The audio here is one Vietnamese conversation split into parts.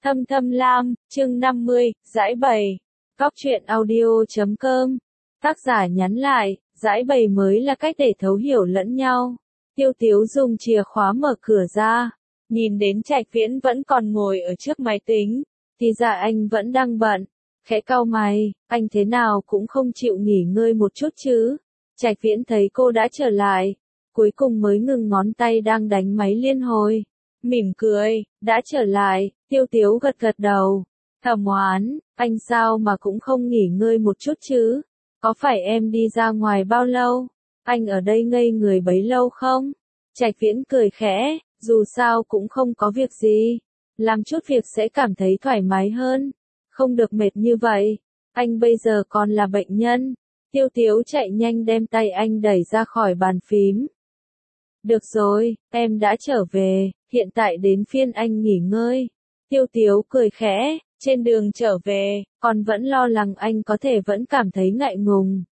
Thâm Thâm Lam, chương 50, giải bày. Góc truyện audio.com. Tác giả nhắn lại, giải bày mới là cách để thấu hiểu lẫn nhau. Tiêu Tiếu dùng chìa khóa mở cửa ra, nhìn đến Trạch Viễn vẫn còn ngồi ở trước máy tính, thì ra anh vẫn đang bận. Khẽ cau mày, anh thế nào cũng không chịu nghỉ ngơi một chút chứ. Trạch Viễn thấy cô đã trở lại, cuối cùng mới ngừng ngón tay đang đánh máy liên hồi. Mỉm cười, đã trở lại, Tiêu Tiếu gật gật đầu. Thẩm Hoán, anh sao mà cũng không nghỉ ngơi một chút chứ? Có phải em đi ra ngoài bao lâu? Anh ở đây ngây người bấy lâu không? Trạch Viễn cười khẽ, dù sao cũng không có việc gì. Làm chút việc sẽ cảm thấy thoải mái hơn. Không được mệt như vậy. Anh bây giờ còn là bệnh nhân. Tiêu Tiếu chạy nhanh đem tay anh đẩy ra khỏi bàn phím. Được rồi, em đã trở về, hiện tại đến phiên anh nghỉ ngơi. Tiêu Tiếu cười khẽ, trên đường trở về, còn vẫn lo lắng anh có thể vẫn cảm thấy ngại ngùng.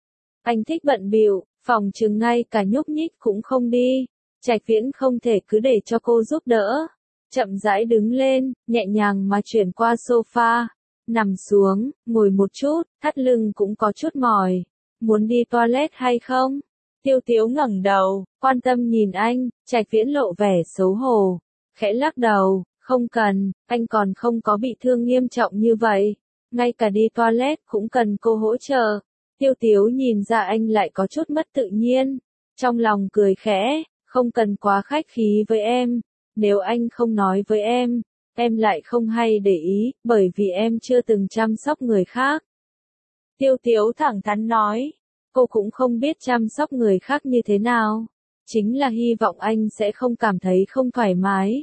Anh thích bận bịu, phòng chừng ngay cả nhúc nhích cũng không đi. Trạch Viễn không thể cứ để cho cô giúp đỡ. Chậm rãi đứng lên, nhẹ nhàng mà chuyển qua sofa. Nằm xuống, ngồi một chút, thắt lưng cũng có chút mỏi. Muốn đi toilet hay không? Tiêu Tiếu ngẩng đầu, quan tâm nhìn anh, Trạch Viễn lộ vẻ xấu hổ. Khẽ lắc đầu, không cần, anh còn không có bị thương nghiêm trọng như vậy. Ngay cả đi toilet cũng cần cô hỗ trợ. Tiêu Tiếu nhìn ra anh lại có chút mất tự nhiên. Trong lòng cười khẽ, không cần quá khách khí với em. Nếu anh không nói với em lại không hay để ý, bởi vì em chưa từng chăm sóc người khác. Tiêu Tiếu thẳng thắn nói. Cô cũng không biết chăm sóc người khác như thế nào. Chính là hy vọng anh sẽ không cảm thấy không thoải mái.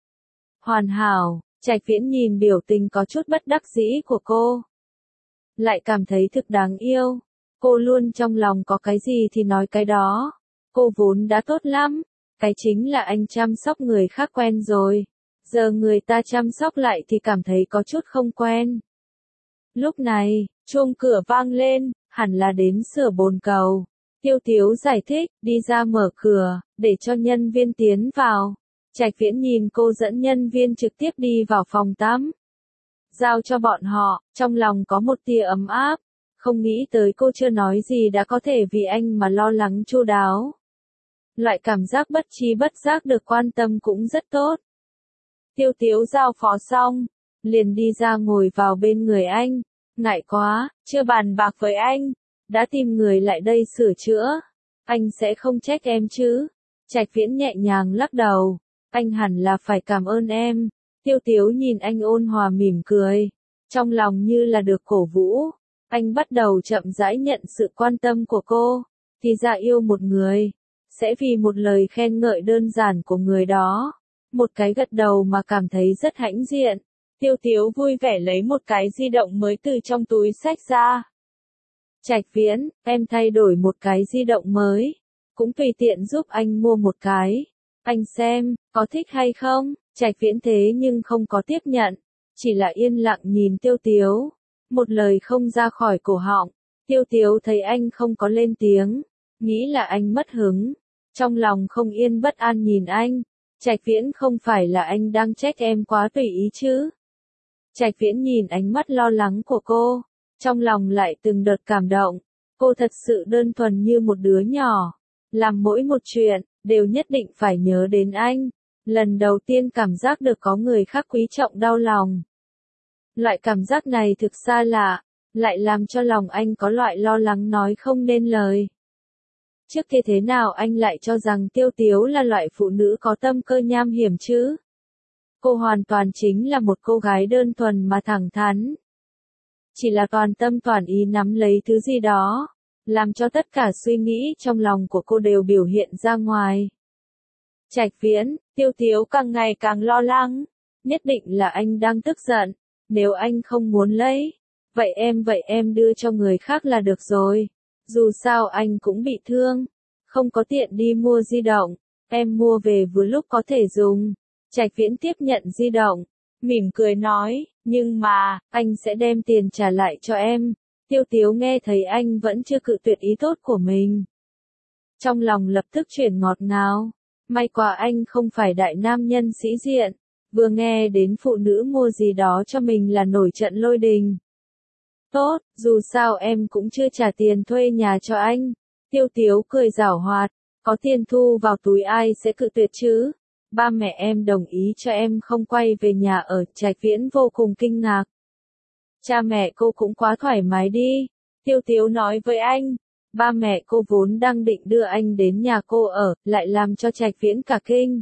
Hoàn hảo, Trạch Viễn nhìn biểu tình có chút bất đắc dĩ của cô. Lại cảm thấy thực đáng yêu. Cô luôn trong lòng có cái gì thì nói cái đó. Cô vốn đã tốt lắm. Cái chính là anh chăm sóc người khác quen rồi. Giờ người ta chăm sóc lại thì cảm thấy có chút không quen. Lúc này, chuông cửa vang lên. Hẳn là đến sửa bồn cầu. Tiêu Tiếu giải thích, đi ra mở cửa, để cho nhân viên tiến vào. Trạch Viễn nhìn cô dẫn nhân viên trực tiếp đi vào phòng tắm. Giao cho bọn họ, trong lòng có một tia ấm áp. Không nghĩ tới cô chưa nói gì đã có thể vì anh mà lo lắng chu đáo. Loại cảm giác bất tri bất giác được quan tâm cũng rất tốt. Tiêu Tiếu giao phó xong, liền đi ra ngồi vào bên người anh. Ngại quá, chưa bàn bạc với anh, đã tìm người lại đây sửa chữa. Anh sẽ không trách em chứ? Trạch Viễn nhẹ nhàng lắc đầu. Anh hẳn là phải cảm ơn em. Tiêu Tiếu nhìn anh ôn hòa mỉm cười. Trong lòng như là được cổ vũ. Anh bắt đầu chậm rãi nhận sự quan tâm của cô. Thì ra yêu một người, sẽ vì một lời khen ngợi đơn giản của người đó. Một cái gật đầu mà cảm thấy rất hãnh diện. Tiêu Tiếu vui vẻ lấy một cái di động mới từ trong túi xách ra. Trạch Viễn, em thay đổi một cái di động mới. Cũng tùy tiện giúp anh mua một cái. Anh xem, có thích hay không? Trạch Viễn thế nhưng không có tiếp nhận. Chỉ là yên lặng nhìn Tiêu Tiếu. Một lời không ra khỏi cổ họng. Tiêu Tiếu thấy anh không có lên tiếng. Nghĩ là anh mất hứng. Trong lòng không yên bất an nhìn anh. Trạch Viễn không phải là anh đang trách em quá tùy ý chứ? Trạch Viễn nhìn ánh mắt lo lắng của cô, trong lòng lại từng đợt cảm động. Cô thật sự đơn thuần như một đứa nhỏ, làm mỗi một chuyện, đều nhất định phải nhớ đến anh. Lần đầu tiên cảm giác được có người khác quý trọng đau lòng. Loại cảm giác này thực xa lạ, lại làm cho lòng anh có loại lo lắng nói không nên lời. Trước kia thế nào anh lại cho rằng Tiêu Tiếu là loại phụ nữ có tâm cơ nham hiểm chứ? Cô hoàn toàn chính là một cô gái đơn thuần mà thẳng thắn. Chỉ là toàn tâm toàn ý nắm lấy thứ gì đó, làm cho tất cả suy nghĩ trong lòng của cô đều biểu hiện ra ngoài. Trạch Viễn, Tiêu Tiếu càng ngày càng lo lắng. Nhất định là anh đang tức giận. Nếu anh không muốn lấy, vậy em đưa cho người khác là được rồi. Dù sao anh cũng bị thương, không có tiện đi mua di động, em mua về vừa lúc có thể dùng. Trạch Viễn tiếp nhận di động, mỉm cười nói, nhưng mà, anh sẽ đem tiền trả lại cho em. Tiêu Tiếu nghe thấy anh vẫn chưa cự tuyệt ý tốt của mình. Trong lòng lập tức chuyển ngọt ngào, may quá anh không phải đại nam nhân sĩ diện, vừa nghe đến phụ nữ mua gì đó cho mình là nổi trận lôi đình. Tốt, dù sao em cũng chưa trả tiền thuê nhà cho anh. Tiêu Tiếu cười giảo hoạt, có tiền thu vào túi ai sẽ cự tuyệt chứ? Ba mẹ em đồng ý cho em không quay về nhà ở. Trạch Viễn vô cùng kinh ngạc. Cha mẹ cô cũng quá thoải mái đi. Tiêu Tiếu nói với anh. Ba mẹ cô vốn đang định đưa anh đến nhà cô ở, lại làm cho Trạch Viễn cả kinh.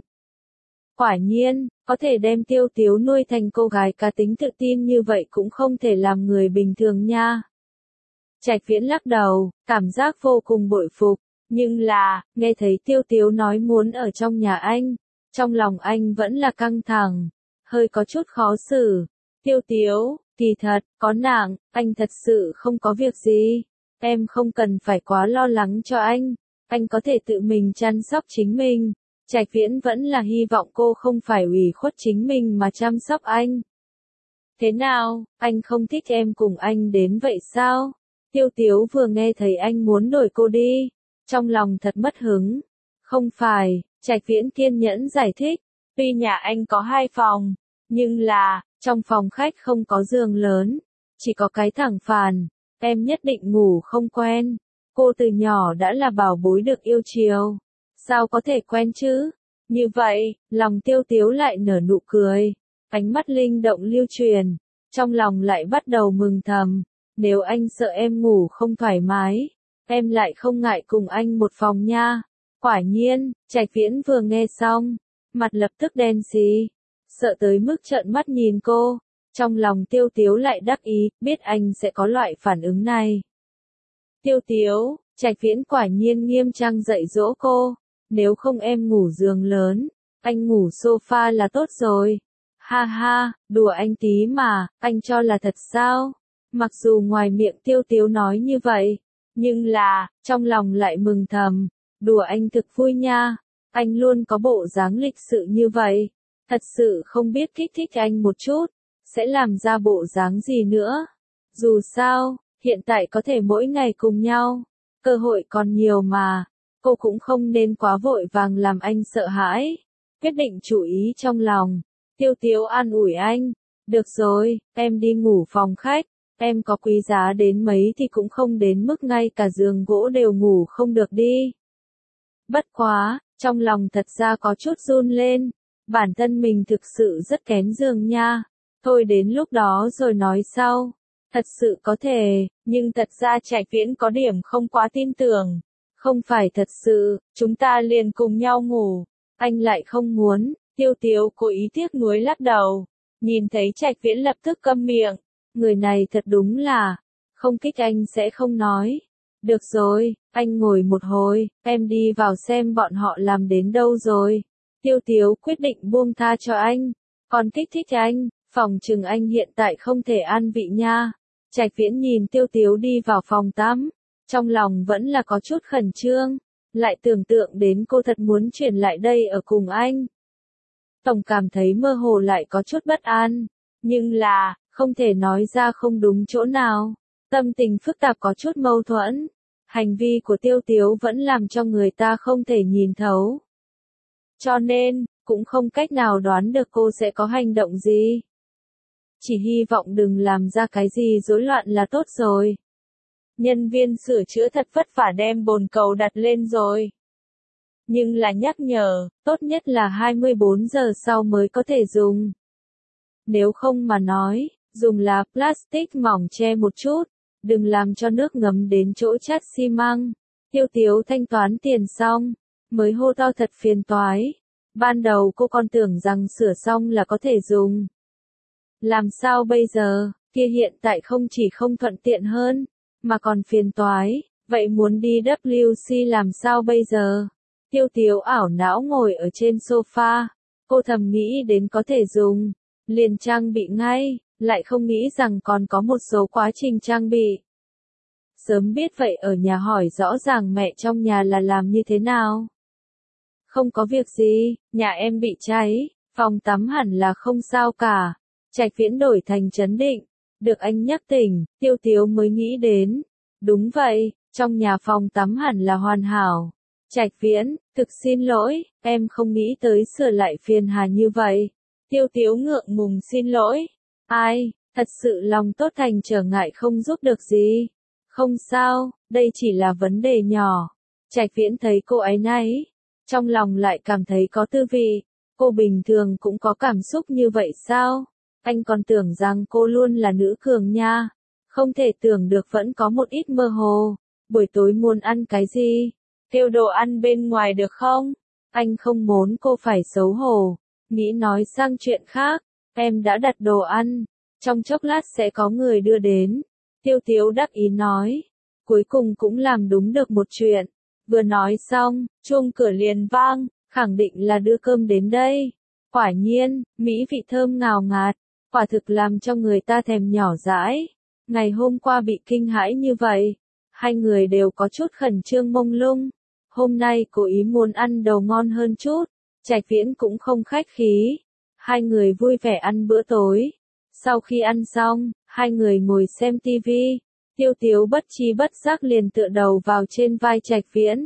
Quả nhiên, có thể đem Tiêu Tiếu nuôi thành cô gái cá tính tự tin như vậy cũng không thể làm người bình thường nha. Trạch Viễn lắc đầu, cảm giác vô cùng bội phục, nhưng là, nghe thấy Tiêu Tiếu nói muốn ở trong nhà anh, trong lòng anh vẫn là căng thẳng, hơi có chút khó xử. Tiêu Tiếu, kỳ thật, có nặng, anh thật sự không có việc gì, em không cần phải quá lo lắng cho anh có thể tự mình chăm sóc chính mình. Trạch Viễn vẫn là hy vọng cô không phải ủy khuất chính mình mà chăm sóc anh. Thế nào, anh không thích em cùng anh đến vậy sao? Tiêu Tiếu vừa nghe thấy anh muốn đổi cô đi, trong lòng thật mất hứng. Không phải, Trạch Viễn kiên nhẫn giải thích, tuy nhà anh có 2 phòng, nhưng là, trong phòng khách không có giường lớn, chỉ có cái thẳng phàn, em nhất định ngủ không quen. Cô từ nhỏ đã là bảo bối được yêu chiều. Sao có thể quen chứ? Như vậy, lòng Tiêu Tiếu lại nở nụ cười, ánh mắt linh động lưu truyền, trong lòng lại bắt đầu mừng thầm, nếu anh sợ em ngủ không thoải mái, em lại không ngại cùng anh một phòng nha. Quả nhiên, Trạch Viễn vừa nghe xong, mặt lập tức đen xì, sợ tới mức trợn mắt nhìn cô, trong lòng Tiêu Tiếu lại đắc ý, biết anh sẽ có loại phản ứng này. Tiêu Tiếu, Trạch Viễn quả nhiên nghiêm trang dạy dỗ cô. Nếu không em ngủ giường lớn, anh ngủ sofa là tốt rồi. Ha ha, đùa anh tí mà, anh cho là thật sao? Mặc dù ngoài miệng Tiêu Tiếu nói như vậy, nhưng là, trong lòng lại mừng thầm, đùa anh thực vui nha. Anh luôn có bộ dáng lịch sự như vậy, thật sự không biết kích thích anh một chút, sẽ làm ra bộ dáng gì nữa. Dù sao, hiện tại có thể mỗi ngày cùng nhau, cơ hội còn nhiều mà. Cô cũng không nên quá vội vàng làm anh sợ hãi. Quyết định chú ý trong lòng. Tiêu Tiếu an ủi anh. Được rồi, em đi ngủ phòng khách. Em có quý giá đến mấy thì cũng không đến mức ngay cả giường gỗ đều ngủ không được đi. Bất quá, trong lòng thật ra có chút run lên. Bản thân mình thực sự rất kén giường nha. Thôi đến lúc đó rồi nói sau. Thật sự có thể, nhưng thật ra Trạch Viễn có điểm không quá tin tưởng. Không phải thật sự, chúng ta liền cùng nhau ngủ. Anh lại không muốn. Tiêu Tiếu cố ý tiếc nuối lắc đầu. Nhìn thấy Trạch Viễn lập tức câm miệng. Người này thật đúng là, không kích anh sẽ không nói. Được rồi, anh ngồi một hồi, em đi vào xem bọn họ làm đến đâu rồi. Tiêu Tiếu quyết định buông tha cho anh. Còn kích thích anh, phòng chừng anh hiện tại không thể an vị nha. Trạch Viễn nhìn Tiêu Tiếu đi vào phòng tắm. Trong lòng vẫn là có chút khẩn trương, lại tưởng tượng đến cô thật muốn chuyển lại đây ở cùng anh. Tổng cảm thấy mơ hồ lại có chút bất an, nhưng là, không thể nói ra không đúng chỗ nào. Tâm tình phức tạp có chút mâu thuẫn. Hành vi của Tiêu Tiếu vẫn làm cho người ta không thể nhìn thấu. Cho nên, cũng không cách nào đoán được cô sẽ có hành động gì. Chỉ hy vọng đừng làm ra cái gì rối loạn là tốt rồi. Nhân viên sửa chữa thật vất vả đem bồn cầu đặt lên rồi. Nhưng là nhắc nhở, tốt nhất là 24 giờ sau mới có thể dùng. Nếu không mà nói, dùng là plastic mỏng che một chút, đừng làm cho nước ngấm đến chỗ chát xi măng. Tiêu Tiếu thanh toán tiền xong, mới hô to thật phiền toái. Ban đầu cô còn tưởng rằng sửa xong là có thể dùng. Làm sao bây giờ, kia hiện tại không chỉ không thuận tiện hơn, mà còn phiền toái, vậy muốn đi WC làm sao bây giờ? Tiêu Tiếu ảo não ngồi ở trên sofa, cô thầm nghĩ đến có thể dùng, liền trang bị ngay, lại không nghĩ rằng còn có một số quá trình trang bị. Sớm biết vậy ở nhà hỏi rõ ràng mẹ trong nhà là làm như thế nào. Không có việc gì, nhà em bị cháy, phòng tắm hẳn là không sao cả. Trạch Viễn đổi thành trấn định. Được anh nhắc tỉnh, Tiêu Tiếu mới nghĩ đến. Đúng vậy, trong nhà phòng tắm hẳn là hoàn hảo. Trạch Viễn, thực xin lỗi, em không nghĩ tới sửa lại phiền hà như vậy. Tiêu Tiếu ngượng ngùng xin lỗi. Ai, thật sự lòng tốt thành trở ngại không giúp được gì. Không sao, đây chỉ là vấn đề nhỏ. Trạch Viễn thấy cô ấy náy, trong lòng lại cảm thấy có tư vị. Cô bình thường cũng có cảm xúc như vậy sao? Anh còn tưởng rằng cô luôn là nữ cường nha. Không thể tưởng được vẫn có một ít mơ hồ. Buổi tối muốn ăn cái gì? Kêu đồ ăn bên ngoài được không? Anh không muốn cô phải xấu hổ. Nghĩ nói sang chuyện khác. Em đã đặt đồ ăn. Trong chốc lát sẽ có người đưa đến. Tiêu Tiếu đắc ý nói. Cuối cùng cũng làm đúng được một chuyện. Vừa nói xong, chuông cửa liền vang, khẳng định là đưa cơm đến đây. Quả nhiên, mỹ vị thơm ngào ngạt, quả thực làm cho người ta thèm nhỏ dãi. Ngày hôm qua bị kinh hãi như vậy, hai người đều có chút khẩn trương mông lung. Hôm nay cố ý muốn ăn đồ ngon hơn chút, Trạch Viễn cũng không khách khí. Hai người vui vẻ ăn bữa tối. Sau khi ăn xong, hai người ngồi xem tivi. Tiêu Tiếu bất chi bất giác liền tựa đầu vào trên vai Trạch Viễn.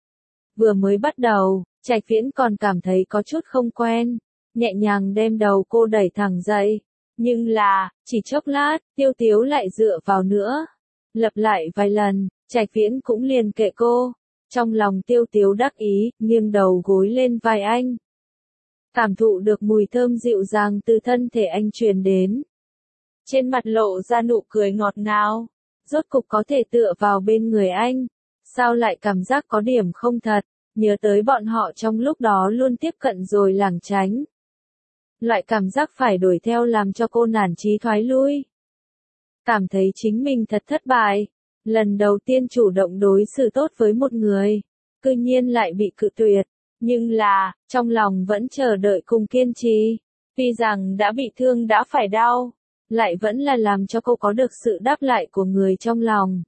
Vừa mới bắt đầu, Trạch Viễn còn cảm thấy có chút không quen, nhẹ nhàng đem đầu cô đẩy thẳng dậy. Nhưng là, chỉ chốc lát, Tiêu Tiếu lại dựa vào nữa. Lặp lại vài lần, Trạch Viễn cũng liền kệ cô. Trong lòng Tiêu Tiếu đắc ý, nghiêng đầu gối lên vai anh. Cảm thụ được mùi thơm dịu dàng từ thân thể anh truyền đến. Trên mặt lộ ra nụ cười ngọt ngào. Rốt cục có thể tựa vào bên người anh. Sao lại cảm giác có điểm không thật, nhớ tới bọn họ trong lúc đó luôn tiếp cận rồi lảng tránh. Loại cảm giác phải đuổi theo làm cho cô nản chí thoái lui. Cảm thấy chính mình thật thất bại. Lần đầu tiên chủ động đối xử tốt với một người, cư nhiên lại bị cự tuyệt. Nhưng là, trong lòng vẫn chờ đợi cùng kiên trì. Tuy rằng đã bị thương đã phải đau, lại vẫn là làm cho cô có được sự đáp lại của người trong lòng.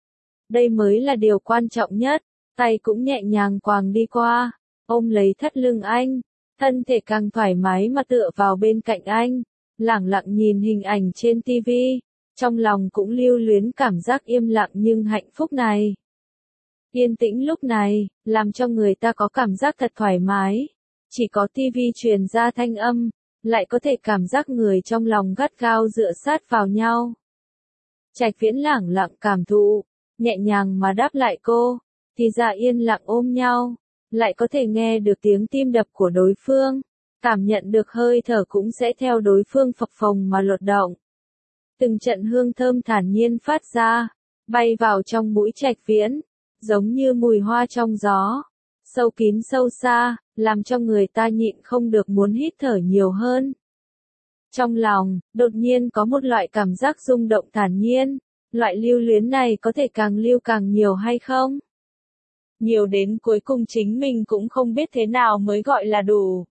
Đây mới là điều quan trọng nhất. Tay cũng nhẹ nhàng quàng đi qua, ôm lấy thắt lưng anh, thân thể càng thoải mái mà tựa vào bên cạnh anh, lẳng lặng nhìn hình ảnh trên tivi, trong lòng cũng lưu luyến cảm giác im lặng nhưng hạnh phúc này. Yên tĩnh lúc này, làm cho người ta có cảm giác thật thoải mái. Chỉ có tivi truyền ra thanh âm, lại có thể cảm giác người trong lòng gắt gao dựa sát vào nhau. Trạch Viễn lẳng lặng cảm thụ, nhẹ nhàng mà đáp lại cô, thì ra yên lặng ôm nhau, lại có thể nghe được tiếng tim đập của đối phương, cảm nhận được hơi thở cũng sẽ theo đối phương phập phồng mà lột động. Từng trận hương thơm thản nhiên phát ra, bay vào trong mũi Trạch Viễn, giống như mùi hoa trong gió, sâu kín sâu xa, làm cho người ta nhịn không được muốn hít thở nhiều hơn. Trong lòng, đột nhiên có một loại cảm giác rung động thản nhiên, loại lưu luyến này có thể càng lưu càng nhiều hay không? Nhiều đến cuối cùng chính mình cũng không biết thế nào mới gọi là đủ.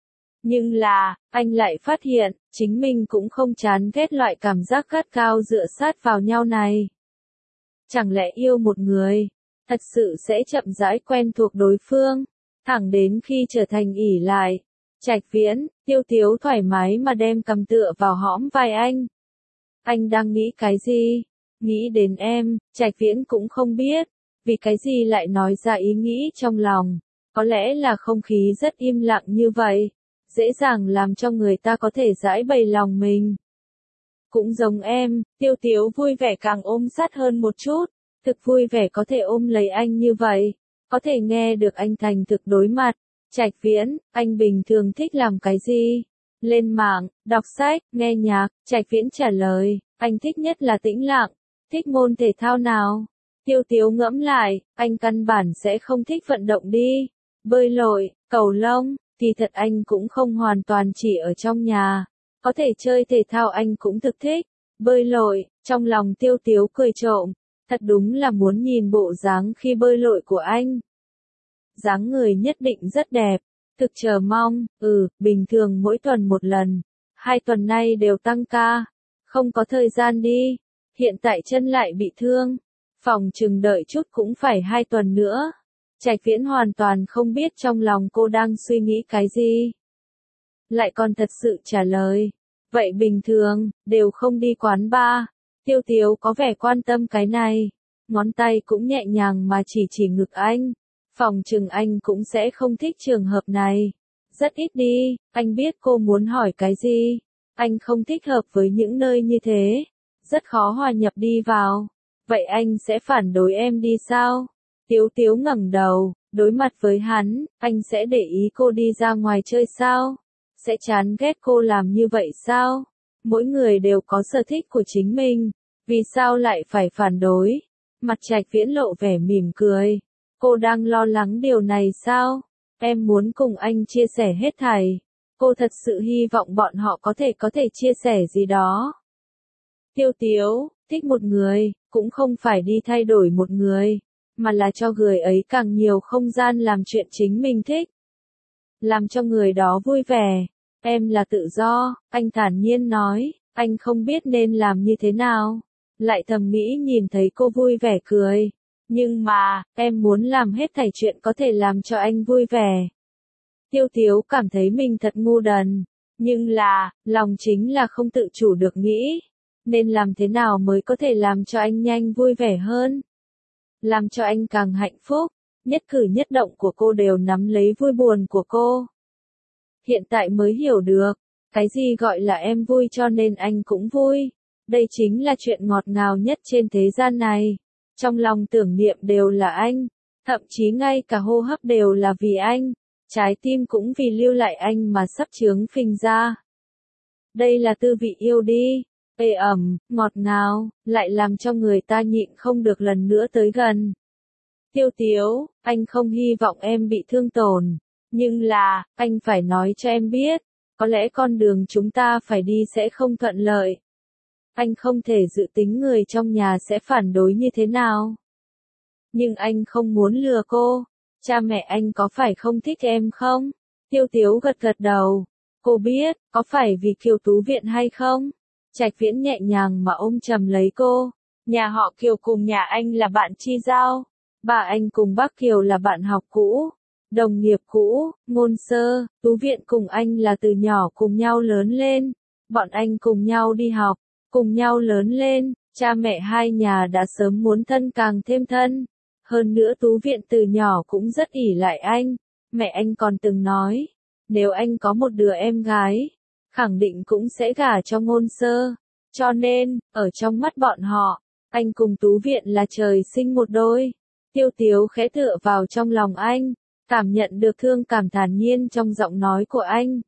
Nhưng là, anh lại phát hiện, chính mình cũng không chán ghét loại cảm giác gắt gao dựa sát vào nhau này. Chẳng lẽ yêu một người, thật sự sẽ chậm rãi quen thuộc đối phương, thẳng đến khi trở thành ỷ lại. Trạch Viễn, Tiêu Tiếu thoải mái mà đem cầm tựa vào hõm vai anh. Anh đang nghĩ cái gì? Nghĩ đến em, Trạch Viễn cũng không biết, vì cái gì lại nói ra ý nghĩ trong lòng. Có lẽ là không khí rất im lặng như vậy, dễ dàng làm cho người ta có thể giải bày lòng mình. Cũng giống em, Tiêu Tiếu vui vẻ càng ôm sát hơn một chút, thực vui vẻ có thể ôm lấy anh như vậy, có thể nghe được anh thành thực đối mặt. Trạch Viễn, anh bình thường thích làm cái gì? Lên mạng, đọc sách, nghe nhạc. Trạch Viễn trả lời, anh thích nhất là tĩnh lặng. Thích môn thể thao nào? Tiêu Tiếu ngẫm lại, anh căn bản sẽ không thích vận động đi. Bơi lội, cầu lông, thì thật anh cũng không hoàn toàn chỉ ở trong nhà. Có thể chơi thể thao anh cũng thực thích. Bơi lội, trong lòng Tiêu Tiếu cười trộm. Thật đúng là muốn nhìn bộ dáng khi bơi lội của anh. Dáng người nhất định rất đẹp. Thực chờ mong, bình thường mỗi tuần một lần. 2 tuần nay đều tăng ca. Không có thời gian đi. Hiện tại chân lại bị thương. Phòng chừng đợi chút cũng phải 2 tuần nữa. Trạch Viễn hoàn toàn không biết trong lòng cô đang suy nghĩ cái gì. Lại còn thật sự trả lời. Vậy bình thường, đều không đi quán bar. Tiêu Tiếu có vẻ quan tâm cái này. Ngón tay cũng nhẹ nhàng mà chỉ ngực anh. Phòng chừng anh cũng sẽ không thích trường hợp này. Rất ít đi, anh biết cô muốn hỏi cái gì. Anh không thích hợp với những nơi như thế. Rất khó hòa nhập đi vào. Vậy anh sẽ phản đối em đi sao? Tiếu Tiếu ngẩng đầu, đối mặt với hắn, anh sẽ để ý cô đi ra ngoài chơi sao? Sẽ chán ghét cô làm như vậy sao? Mỗi người đều có sở thích của chính mình, vì sao lại phải phản đối? Mặt Trạch Viễn lộ vẻ mỉm cười. Cô đang lo lắng điều này sao? Em muốn cùng anh chia sẻ hết thảy. Cô thật sự hy vọng bọn họ có thể chia sẻ gì đó. Tiêu Tiếu, thích một người, cũng không phải đi thay đổi một người, mà là cho người ấy càng nhiều không gian làm chuyện chính mình thích. Làm cho người đó vui vẻ. Em là tự do, anh thản nhiên nói, anh không biết nên làm như thế nào. Lại thầm nghĩ nhìn thấy cô vui vẻ cười. Nhưng mà, em muốn làm hết thảy chuyện có thể làm cho anh vui vẻ. Tiêu Tiếu cảm thấy mình thật ngu đần. Nhưng là, lòng chính là không tự chủ được nghĩ. Nên làm thế nào mới có thể làm cho anh nhanh vui vẻ hơn? Làm cho anh càng hạnh phúc. Nhất cử nhất động của cô đều nắm lấy vui buồn của cô. Hiện tại mới hiểu được, cái gì gọi là em vui cho nên anh cũng vui. Đây chính là chuyện ngọt ngào nhất trên thế gian này. Trong lòng tưởng niệm đều là anh, thậm chí ngay cả hô hấp đều là vì anh, trái tim cũng vì lưu lại anh mà sắp chướng phình ra. Đây là tư vị yêu đi, ê ẩm, ngọt ngào, lại làm cho người ta nhịn không được lần nữa tới gần. Tiêu Tiếu, anh không hy vọng em bị thương tổn, nhưng là, anh phải nói cho em biết, có lẽ con đường chúng ta phải đi sẽ không thuận lợi. Anh không thể dự tính người trong nhà sẽ phản đối như thế nào. Nhưng anh không muốn lừa cô. Cha mẹ anh có phải không thích em không? Tiêu Tiếu gật gật đầu. Cô biết, có phải vì Kiều Tú Viện hay không? Trạch Viễn nhẹ nhàng mà ôm chầm lấy cô. Nhà họ Kiều cùng nhà anh là bạn chi giao. Bà anh cùng bác Kiều là bạn học cũ. Đồng nghiệp cũ, Ngôn Sơ, Tú Viện cùng anh là từ nhỏ cùng nhau lớn lên. Bọn anh cùng nhau đi học, cùng nhau lớn lên, cha mẹ hai nhà đã sớm muốn thân càng thêm thân. Hơn nữa Tú Viện từ nhỏ cũng rất ỷ lại anh. Mẹ anh còn từng nói, nếu anh có một đứa em gái, khẳng định cũng sẽ gả cho Ngôn Sơ. Cho nên, ở trong mắt bọn họ, anh cùng Tú Viện là trời sinh một đôi. Tiêu Tiếu khẽ tựa vào trong lòng anh, cảm nhận được thương cảm thản nhiên trong giọng nói của anh.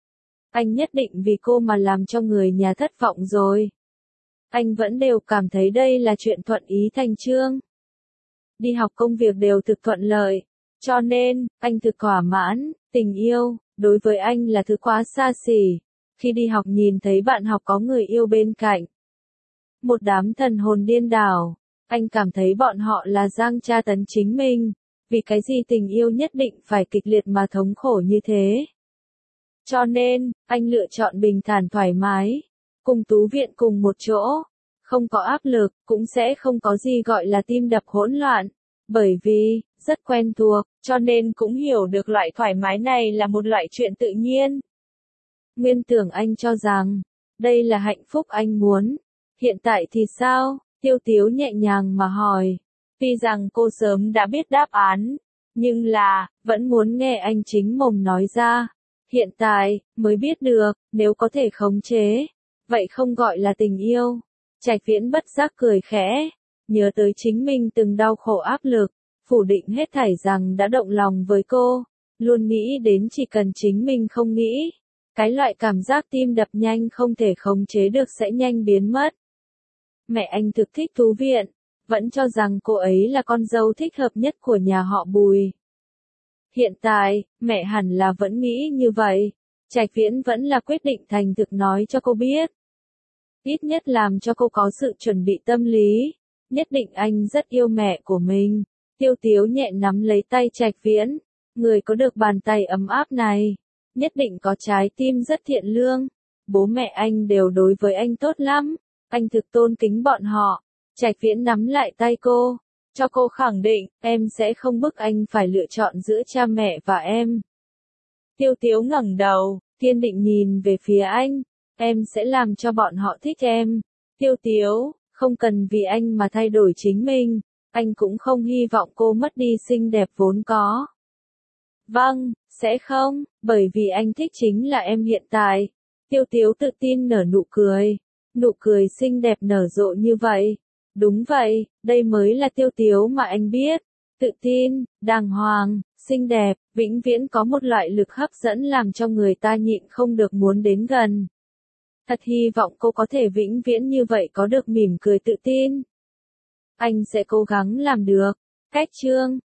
Anh nhất định vì cô mà làm cho người nhà thất vọng rồi. Anh vẫn đều cảm thấy đây là chuyện thuận ý thành chương. Đi học công việc đều thực thuận lợi. Cho nên, anh thực thỏa mãn, tình yêu, đối với anh là thứ quá xa xỉ. Khi đi học nhìn thấy bạn học có người yêu bên cạnh. Một đám thần hồn điên đảo. Anh cảm thấy bọn họ là đang tra tấn chính mình. Vì cái gì tình yêu nhất định phải kịch liệt mà thống khổ như thế. Cho nên, anh lựa chọn bình thản thoải mái. Cùng Tú Viện cùng một chỗ. Không có áp lực, cũng sẽ không có gì gọi là tim đập hỗn loạn. Bởi vì, rất quen thuộc, cho nên cũng hiểu được loại thoải mái này là một loại chuyện tự nhiên. Nguyên tưởng anh cho rằng, đây là hạnh phúc anh muốn. Hiện tại thì sao? Tiêu Tiếu nhẹ nhàng mà hỏi. Tuy rằng cô sớm đã biết đáp án, nhưng là, vẫn muốn nghe anh chính mồm nói ra. Hiện tại, mới biết được, nếu có thể khống chế, vậy không gọi là tình yêu. Trạch Viễn bất giác cười khẽ, nhớ tới chính mình từng đau khổ áp lực, phủ định hết thảy rằng đã động lòng với cô, luôn nghĩ đến chỉ cần chính mình không nghĩ, cái loại cảm giác tim đập nhanh không thể khống chế được sẽ nhanh biến mất. Mẹ anh thực thích Tú Viện, vẫn cho rằng cô ấy là con dâu thích hợp nhất của nhà họ Bùi. Hiện tại, mẹ hẳn là vẫn nghĩ như vậy. Trạch Viễn vẫn là quyết định thành thực nói cho cô biết. Ít nhất làm cho cô có sự chuẩn bị tâm lý. Nhất định anh rất yêu mẹ của mình. Tiêu Tiếu nhẹ nắm lấy tay Trạch Viễn. Người có được bàn tay ấm áp này, nhất định có trái tim rất thiện lương. Bố mẹ anh đều đối với anh tốt lắm. Anh thực tôn kính bọn họ. Trạch Viễn nắm lại tay cô, cho cô khẳng định, em sẽ không bức anh phải lựa chọn giữa cha mẹ và em. Tiêu Tiếu ngẩng đầu, kiên định nhìn về phía anh, em sẽ làm cho bọn họ thích em. Tiêu Tiếu, không cần vì anh mà thay đổi chính mình, anh cũng không hy vọng cô mất đi xinh đẹp vốn có. Vâng, sẽ không, bởi vì anh thích chính là em hiện tại. Tiêu Tiếu tự tin nở nụ cười xinh đẹp nở rộ như vậy. Đúng vậy, đây mới là Tiêu Tiếu mà anh biết. Tự tin, đàng hoàng, xinh đẹp, vĩnh viễn có một loại lực hấp dẫn làm cho người ta nhịn không được muốn đến gần. Thật hy vọng cô có thể vĩnh viễn như vậy, có được mỉm cười tự tin. Anh sẽ cố gắng làm được. Cách chương